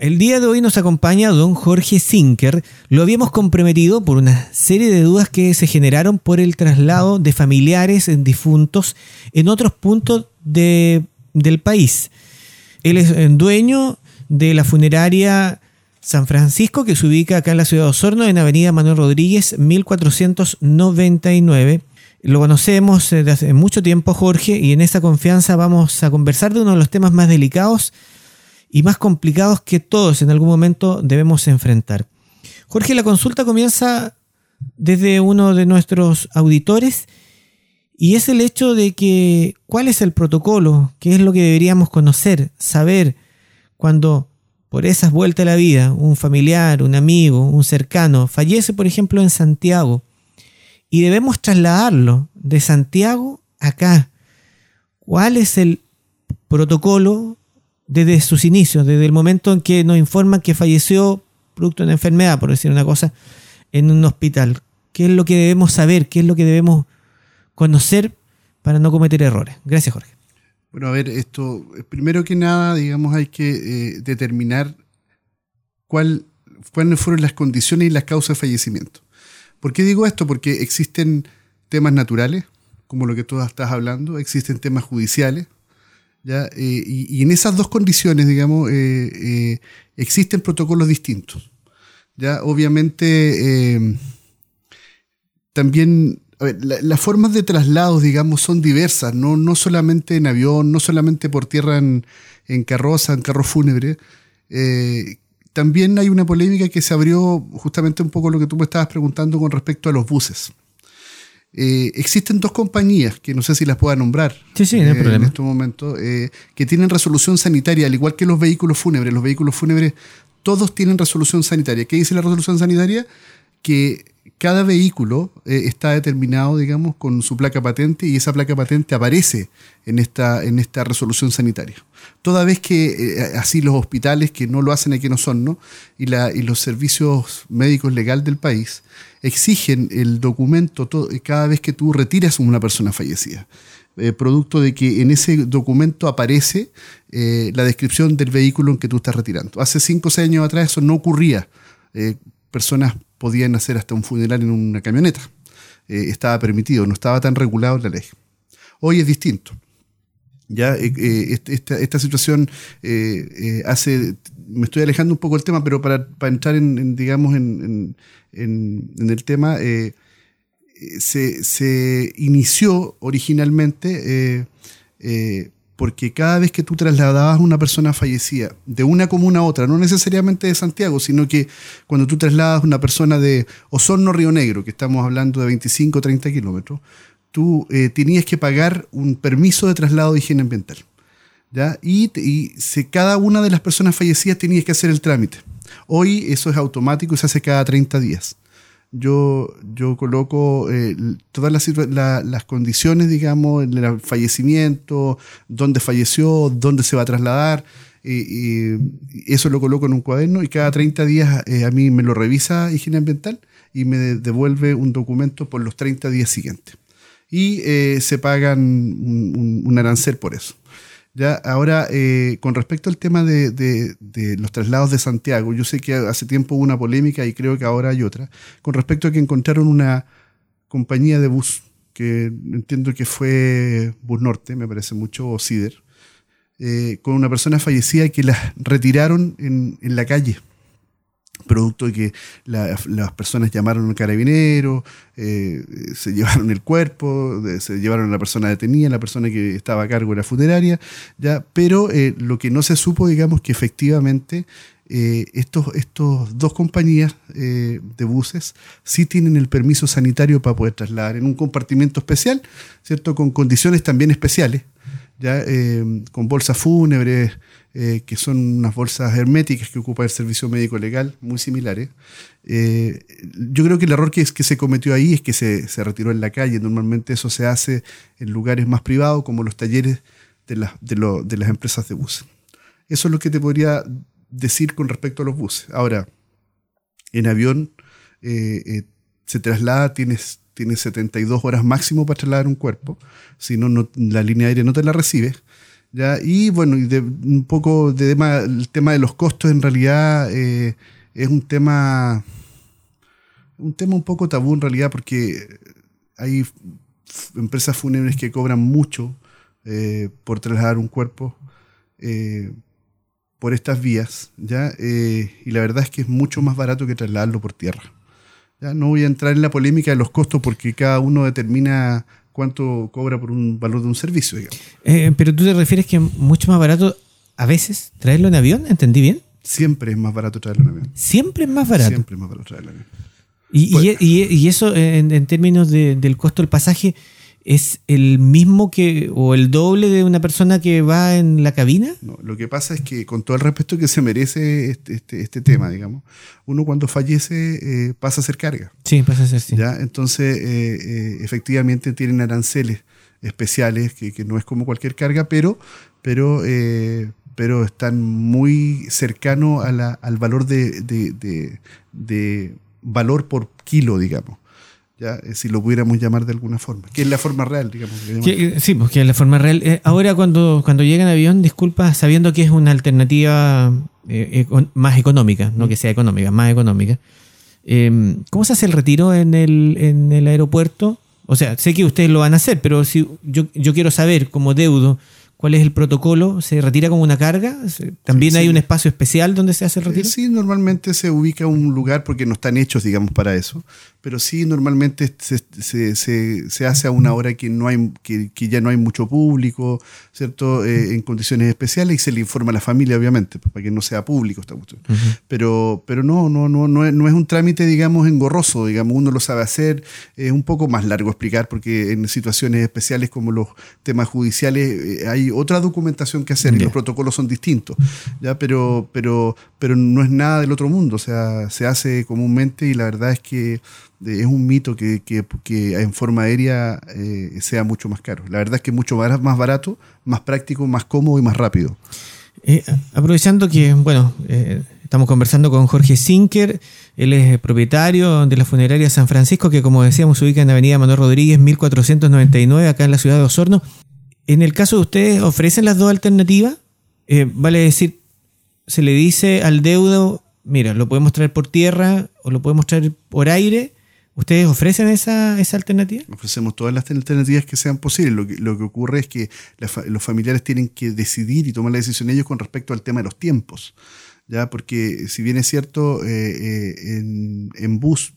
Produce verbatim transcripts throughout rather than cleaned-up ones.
El día de hoy nos acompaña don Jorge Zinker. Lo habíamos comprometido por una serie de dudas que se generaron por el traslado de familiares en difuntos en otros puntos de, del país. Él es el dueño de la funeraria San Francisco, que se ubica acá en la ciudad de Osorno, en avenida Manuel Rodríguez, mil cuatrocientos noventa y nueve. Lo conocemos desde hace mucho tiempo, Jorge, y en esa confianza vamos a conversar de uno de los temas más delicados y más complicados que todos en algún momento debemos enfrentar. Jorge, la consulta comienza desde uno de nuestros auditores y es el hecho de que cuál es el protocolo, qué es lo que deberíamos conocer, saber cuando por esas vueltas a la vida un familiar, un amigo, un cercano fallece, por ejemplo, en Santiago y debemos trasladarlo de Santiago acá. ¿Cuál es el protocolo desde sus inicios, desde el momento en que nos informan que falleció producto de una enfermedad, por decir una cosa, en un hospital? ¿Qué es lo que debemos saber? ¿Qué es lo que debemos conocer para no cometer errores? Gracias, Jorge. Bueno, a ver, esto, primero que nada, digamos, hay que eh, determinar cuál, cuáles fueron las condiciones y las causas de fallecimiento. ¿Por qué digo esto? Porque existen temas naturales, como lo que tú estás hablando, existen temas judiciales, ¿ya? Eh, y, y en esas dos condiciones, digamos, eh, eh, existen protocolos distintos, ¿ya? Obviamente, eh, también, a ver, la, las formas de traslados, digamos, son diversas, no, no solamente en avión, no solamente por tierra en, en carroza, en carro fúnebre. Eh, también hay una polémica que se abrió justamente un poco lo que tú me estabas preguntando con respecto a los buses. Eh, existen dos compañías, que no sé si las pueda nombrar sí, sí, no hay eh, problema. en este momento, eh, que tienen resolución sanitaria, al igual que los vehículos fúnebres. Los vehículos fúnebres todos tienen resolución sanitaria. ¿Qué dice la resolución sanitaria? Que cada vehículo eh, está determinado, digamos, con su placa patente y esa placa patente aparece en esta, en esta resolución sanitaria. Toda vez que eh, así los hospitales, que no lo hacen aquí en Osorno, y, la, y los servicios médicos legales del país exigen el documento todo, cada vez que tú retiras a una persona fallecida. Eh, producto de que en ese documento aparece eh, la descripción del vehículo en que tú estás retirando. Hace cinco o seis años atrás eso no ocurría. Eh, personas podían hacer hasta un funeral en una camioneta. Eh, estaba permitido, no estaba tan regulado en la ley. Hoy es distinto. Ya eh, eh, esta, esta situación eh, eh, hace, me estoy alejando un poco del tema, pero para, para entrar en, en digamos en, en, en, en el tema, eh, se, se inició originalmente eh, eh, porque cada vez que tú trasladabas a una persona fallecida de una comuna a otra, no necesariamente de Santiago, sino que cuando tú trasladas a una persona de Osorno Río Negro, que estamos hablando de veinticinco o treinta kilómetros, tú eh, tenías que pagar un permiso de traslado de higiene ambiental, ¿ya? Y, y se, cada una de las personas fallecidas tenías que hacer el trámite. Hoy eso es automático y se hace cada treinta días. Yo, yo coloco eh, todas las, la, las condiciones, digamos, del fallecimiento, dónde falleció, dónde se va a trasladar, eh, eh, eso lo coloco en un cuaderno y cada treinta días eh, a mí me lo revisa higiene ambiental y me devuelve un documento por los treinta días siguientes. Y eh, se pagan un, un, un arancel por eso. Ya, ahora, eh, con respecto al tema de, de, de los traslados de Santiago, yo sé que hace tiempo hubo una polémica y creo que ahora hay otra, con respecto a que encontraron una compañía de bus, que entiendo que fue Bus Norte, me parece mucho, o Cider, eh, con una persona fallecida que la retiraron en, en la calle. Producto de que la, las personas llamaron a un carabinero, eh, se llevaron el cuerpo, se llevaron a la persona detenida, la persona que estaba a cargo de la funeraria, ya, pero eh, lo que no se supo, digamos, que efectivamente eh, estos, estos dos compañías eh, de buses sí tienen el permiso sanitario para poder trasladar en un compartimento especial, ¿cierto? Con condiciones también especiales, ya, eh, con bolsas fúnebres, Eh, que son unas bolsas herméticas que ocupa el servicio médico legal, muy similares. Eh, yo creo que el error que, que se cometió ahí es que se, se retiró en la calle. Normalmente eso se hace en lugares más privados, como los talleres de, la, de, lo, de las empresas de buses. Eso es lo que te podría decir con respecto a los buses. Ahora, en avión eh, eh, se traslada, tienes, tienes setenta y dos horas máximo para trasladar un cuerpo, si no, no la línea aérea no te la recibe. ¿ya? Y bueno, y de, un poco de tema, el tema de los costos en realidad eh, es un tema, un tema un poco tabú en realidad, porque hay f- empresas fúnebres que cobran mucho eh, por trasladar un cuerpo eh, por estas vías, ¿ya? Eh, y la verdad es que es mucho más barato que trasladarlo por tierra. Ya no voy a entrar en la polémica de los costos porque cada uno determina cuánto cobra por un valor de un servicio, digamos. Eh, pero tú te refieres que es mucho más barato a veces traerlo en avión, ¿entendí bien? Siempre es más barato traerlo en avión. Siempre es más barato. Siempre es más barato traerlo en avión. Y, Pues- y, y- y eso en, en términos de- del costo del pasaje, ¿es el mismo que o el doble de una persona que va en la cabina? No, lo que pasa es que con todo el respeto que se merece este, este, este tema, digamos, uno cuando fallece eh, pasa a ser carga. Sí, pasa a ser así. ¿Ya? Entonces, eh, eh, efectivamente tienen aranceles especiales, que, que no es como cualquier carga, pero, pero, eh, pero están muy cercanos a la- al valor de, de, de- de valor por kilo, digamos. ¿Ya? Eh, Si lo pudiéramos llamar de alguna forma, que es la forma real, digamos. que llamamos. Que- sí, porque es la forma real. Eh, ahora cuando, cuando llega en avión, disculpa, sabiendo que es una alternativa eh, eco- más económica, no que sea económica, más económica, eh, ¿cómo se hace el retiro en el, en el aeropuerto? O sea, sé que ustedes lo van a hacer, pero si yo, yo quiero saber como deudo cuál es el protocolo, ¿se retira como una carga? ¿Se- ¿También Sí, hay sí. un espacio especial donde se hace el Eh, retiro? Sí, normalmente se ubica un lugar porque no están hechos, digamos, para eso. Pero sí, normalmente se, se, se, se hace a una hora que, no hay, que, que ya no hay mucho público, ¿cierto? Eh, en condiciones especiales y se le informa a la familia, obviamente, para que no sea público esta cuestión. Ujú. Pero, pero no, no, no, no es, no es un trámite, digamos, engorroso, digamos, uno lo sabe hacer, es un poco más largo explicar porque en situaciones especiales como los temas judiciales eh, hay otra documentación que hacer y Ya. los protocolos son distintos, ¿ya? Pero, pero, pero no es nada del otro mundo, o sea, se hace comúnmente y la verdad es que eh, es un mito que, que, que en forma aérea eh, sea mucho más caro. La verdad es que es mucho bar- más barato, más práctico, más cómodo y más rápido. Eh, aprovechando que, bueno, eh, estamos conversando con Jorge Zinker, él es propietario de la funeraria San Francisco, que como decíamos se ubica en Avenida Manuel Rodríguez, mil cuatrocientos noventa y nueve, acá en la ciudad de Osorno. En el caso de ustedes, ¿ofrecen las dos alternativas? Eh, vale decir, se le dice al deudo, mira, lo podemos traer por tierra o lo podemos traer por aire. ¿Ustedes ofrecen esa, esa alternativa? Ofrecemos todas las alternativas que sean posibles. Lo que, lo que ocurre es que la fa- los familiares tienen que decidir y tomar la decisión ellos con respecto al tema de los tiempos. ¿Ya? Porque si bien es cierto, eh, eh, en, en bus,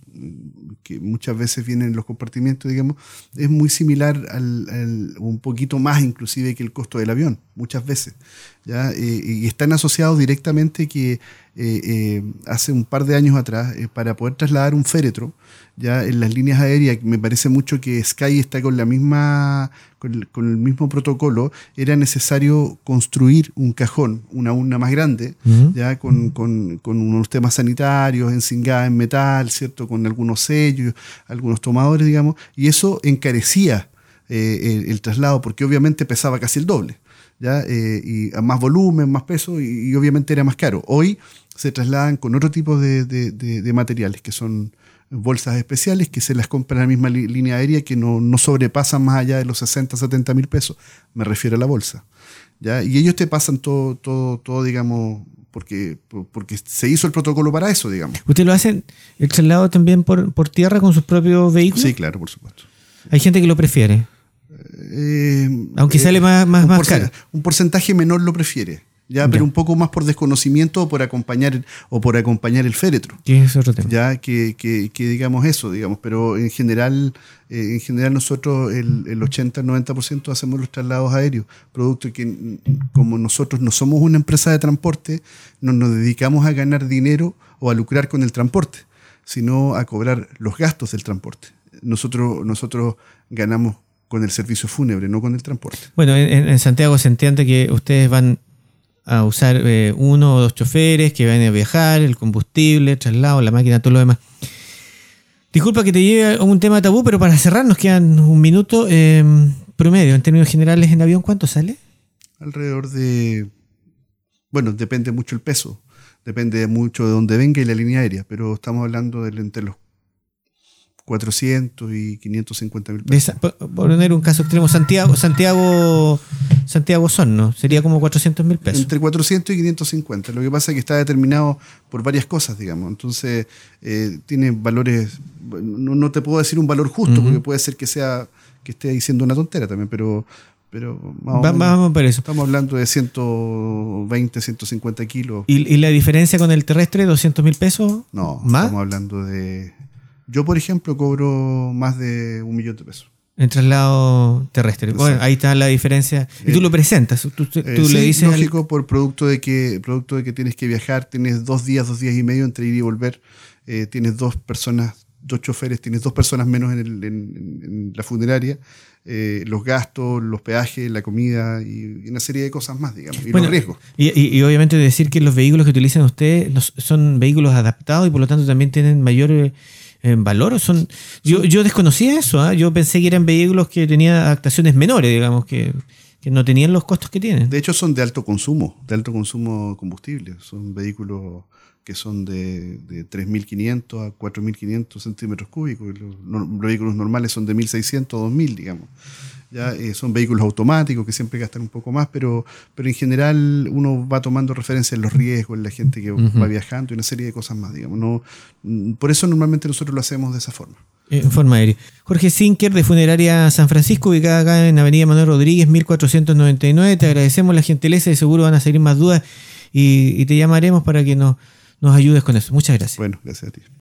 que muchas veces vienen en los compartimientos, digamos, es muy similar al, al- un poquito más inclusive que el costo del avión, muchas veces. ¿Ya? Eh, y están asociados directamente que eh, eh, hace un par de años atrás, eh, para poder trasladar un féretro, ya en las líneas aéreas, me parece mucho que Sky está con la misma, con el, con el mismo protocolo, era necesario construir un cajón, una urna más grande, Uh-huh. ya con, con, con unos temas sanitarios, encingada en metal, ¿cierto? Con algunos sellos, algunos tomadores, digamos, y eso encarecía eh, el, el traslado, porque obviamente pesaba casi el doble. ¿Ya? Eh, y a más volumen, más peso y, y obviamente era más caro. Hoy se trasladan con otro tipo de, de, de, de materiales que son bolsas especiales que se las compra en la misma li- línea aérea que no, no sobrepasan más allá de los sesenta, setenta mil pesos. Me refiero a la bolsa. ¿Ya? Y ellos te pasan todo, todo, todo digamos, porque, porque se hizo el protocolo para eso, digamos. ¿Ustedes lo hacen el traslado también por, por tierra con sus propios vehículos? Sí, claro, por supuesto. Hay gente que lo prefiere. Eh, Aunque eh, sale más, más, un, más porcent- caro. un porcentaje menor lo prefiere, ya, pero Ya. un poco más por desconocimiento o por acompañar o por acompañar el féretro, Que es otro tema. ya que, que, que digamos eso, digamos, pero en general, eh, en general nosotros el, el ochenta al noventa por ciento hacemos los traslados aéreos, producto que mm, como nosotros no somos una empresa de transporte, no nos dedicamos a ganar dinero o a lucrar con el transporte, sino a cobrar los gastos del transporte. Nosotros, nosotros ganamos con el servicio fúnebre, no con el transporte. Bueno, en, en Santiago se entiende que ustedes van a usar eh, uno o dos choferes que van a viajar, el combustible, el traslado, la máquina, todo lo demás. Disculpa que te lleve a un tema tabú, pero para cerrar nos quedan un minuto. Eh, promedio, en términos generales, en avión, ¿cuánto sale? Alrededor de... Bueno, depende mucho el peso, depende mucho de dónde venga y la línea aérea, pero estamos hablando de entre los cuatrocientos y quinientos cincuenta mil De pesos. esa- por por poner un caso extremo, Santiago, Santiago, Santiago Osorno, sería como cuatrocientos mil pesos. Entre cuatrocientos y quinientos cincuenta. Lo que pasa es que está determinado por varias cosas, digamos. Entonces, eh, tiene valores. No, no te puedo decir un valor justo, uh-huh. porque puede ser que sea que esté diciendo una tontera también, pero. pero más o Va, menos, vamos por eso. Estamos hablando de ciento veinte, ciento cincuenta kilos. ¿Y, y la diferencia con el terrestre, doscientos mil pesos? No, ¿más? Estamos hablando de. Yo, por ejemplo, cobro más de un millón de pesos. En traslado terrestre. Exacto. Bueno, ahí está la diferencia. Y tú eh, lo presentas, tú, tú eh, sí, le dices... lógico, al... por producto de, que, producto de que tienes que viajar, tienes dos días, dos días y medio entre ir y volver, eh, tienes dos personas, dos choferes, tienes dos personas menos en, el, en, en la funeraria, eh, los gastos, los peajes, la comida y, y una serie de cosas más, digamos, y bueno, los riesgos. Y, y, y obviamente decir que los vehículos que utilizan ustedes los, son vehículos adaptados y por lo tanto también tienen mayor... Eh, en valor o son yo, yo desconocía eso, ¿eh? Yo pensé que eran vehículos que tenían adaptaciones menores, digamos, que, que no tenían los costos que tienen. De hecho son de alto consumo, de alto consumo combustible, son vehículos que son de, de tres mil quinientos a cuatro mil quinientos centímetros cúbicos, los, los vehículos normales son de mil seiscientos a dos mil, digamos. Ya, eh, son vehículos automáticos que siempre gastan un poco más, pero, pero en general uno va tomando referencia en los riesgos, en la gente que uh-huh. va viajando y una serie de cosas más, digamos. No, por eso normalmente nosotros lo hacemos de esa forma. En forma aérea. Jorge Sinker, de Funeraria San Francisco, ubicada acá en Avenida Manuel Rodríguez, mil cuatrocientos noventa y nueve. Te agradecemos la gentileza y seguro van a salir más dudas y, y te llamaremos para que nos, nos ayudes con eso. Muchas gracias. Bueno, gracias a ti.